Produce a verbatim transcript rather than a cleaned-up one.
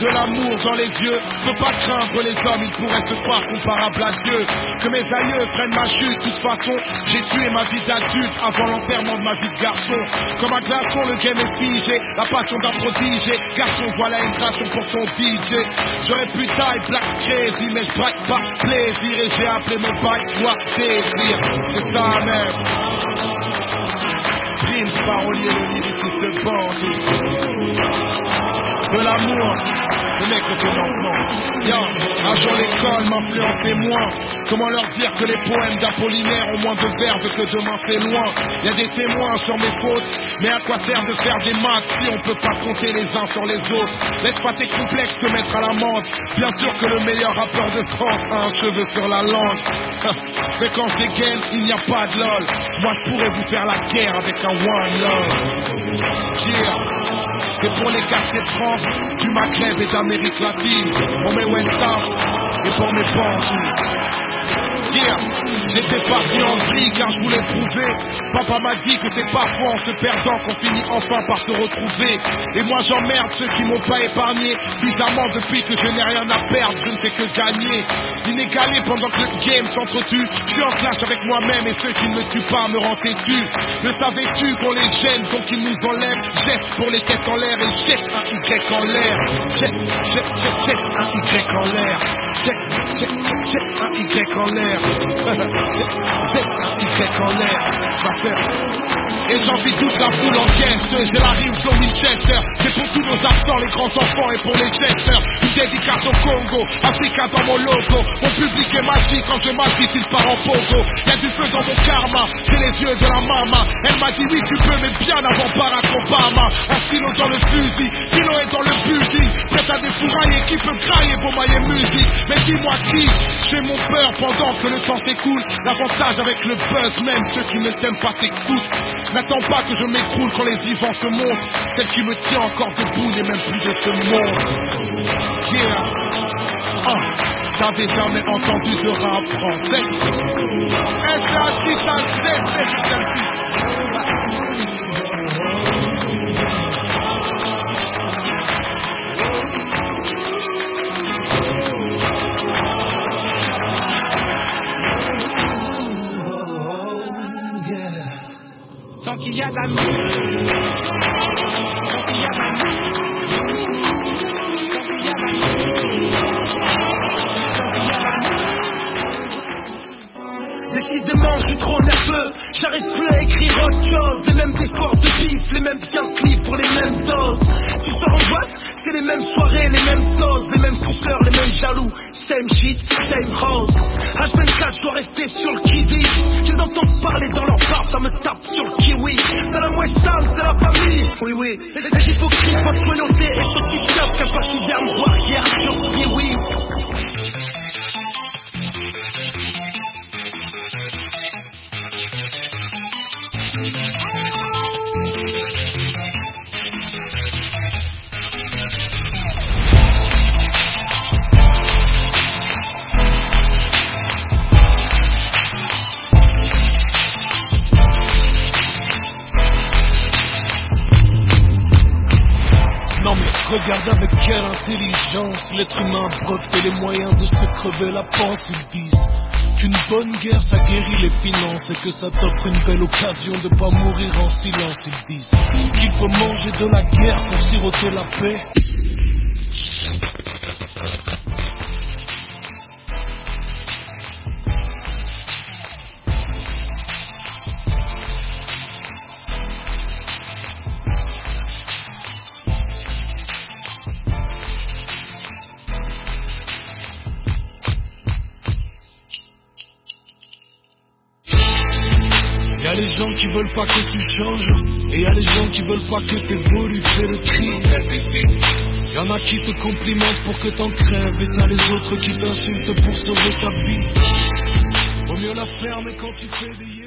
de l'amour dans les yeux. Peux pas craindre les hommes, ils pourraient se croire comparables à Dieu. Que mes aïeux freinent ma chute, de toute façon, j'ai tué ma vie d'adulte avant l'enterrement de ma vie de garçon. Comme un glaçon, le game est figé, la passion d'un prodige. Garçon, voilà une passion pour ton D J. J'aurais pu taille black crazy, mais je braque pas plaisir. Et j'ai appelé mon bike moi désir. C'est ça même. Prince, parolier, le lyriciste de bandit. De l'amour, ce n'est que le commencement. Yo, un jour l'école m'influençait moins. Comment leur dire que les poèmes d'Apollinaire ont moins de verbes que demain c'est loin. Y a des témoins sur mes fautes, mais à quoi sert de faire des maths si on peut pas compter les uns sur les autres. Laisse pas tes complexes te mettre à l'amende. Bien sûr que le meilleur rappeur de France a un cheveu sur la langue. Mais quand je dégaine, il n'y a pas de lol. Moi je pourrais vous faire la guerre avec un one love. Yeah. C'est pour les quartiers de France, du Maghreb et d'Amérique latine. Pour mes West Ham et pour mes bandits. Yeah. J'étais parti en vrille car je voulais prouver. Papa m'a dit que c'est parfois en se perdant qu'on finit enfin par se retrouver. Et moi j'emmerde ceux qui m'ont pas épargné. Bizarrement depuis que je n'ai rien à perdre, je ne fais que gagner. Inégalé pendant que le game s'entretue. Je suis en clash avec moi-même et ceux qui ne me tuent pas me rendent têtu. Ne savais-tu qu'on les gêne donc ils nous enlèvent. Jette pour les têtes en l'air et jette un Y en l'air. Jette, jette, jette, jette un Y en l'air. Jette, jette, jette, jette un Y en l'air. Jette, jette un Y en l'air. Et j'envie toute la foule en caisse. J'ai la rime sur Winchester. C'est pour tous nos absents, les grands enfants et pour les gesteurs. Une dédicace au Congo, Africa dans mon logo. Mon public est magique, quand je m'agite il part en pogo. Y'a du feu dans mon karma, c'est les yeux de la mama. Elle m'a dit oui tu peux mais bien avant Barack Obama. Un stylo dans le fusil, Kilo est dans le building. Prête à défourailler, qui peut grailler vos mailles musique. Mais dis-moi qui, j'ai mon peur pendant que le temps s'écoule. L'avantage avec le buzz, même ceux qui ne t'aiment pas t'écoutent. N'attends pas que je m'écroule quand les vivants se montrent. Celle qui me tient encore debout n'est même plus de ce monde. Yeah. Oh, t'avais jamais entendu de rap français. S A six à Z, c'est juste un petit. Tant qu'il y a de la nuit, tant qu'il y a de la nuit, tant qu'il y a de la nuit, tant qu'il y a de la nuit. Décidément, je suis trop nerveux, j'arrive plus à écrire autre chose. Les mêmes histoires de bif, les mêmes clips pour les mêmes doses. Tu sors en boîte, c'est les mêmes soirées, les mêmes doses, les mêmes pousseurs, les mêmes jaloux. Same shit, same house. H vingt-quatre, je dois rester sur le qui-dit. Je les entends parler dans leur part, ça me tape sur le kiwi. C'est la mouche sale, c'est la famille. Oui, oui. Les hypocrites, votre loyauté est aussi bien qu'un pachyderme roi qui a sur kiwi. Regarde avec quelle intelligence l'être humain brevetait les moyens de se crever la panse. Ils disent qu'une bonne guerre ça guérit les finances et que ça t'offre une belle occasion de pas mourir en silence. Ils disent qu'il faut manger de la guerre pour siroter la paix. Y'a les gens qui veulent pas que tu changes, et y'a les gens qui veulent pas que t'évolues, fais le tri. Y'en a qui te complimentent pour que t'en crèves, et t'as les autres qui t'insultent pour sauver ta vie. Vaut mieux la fermer quand tu fais des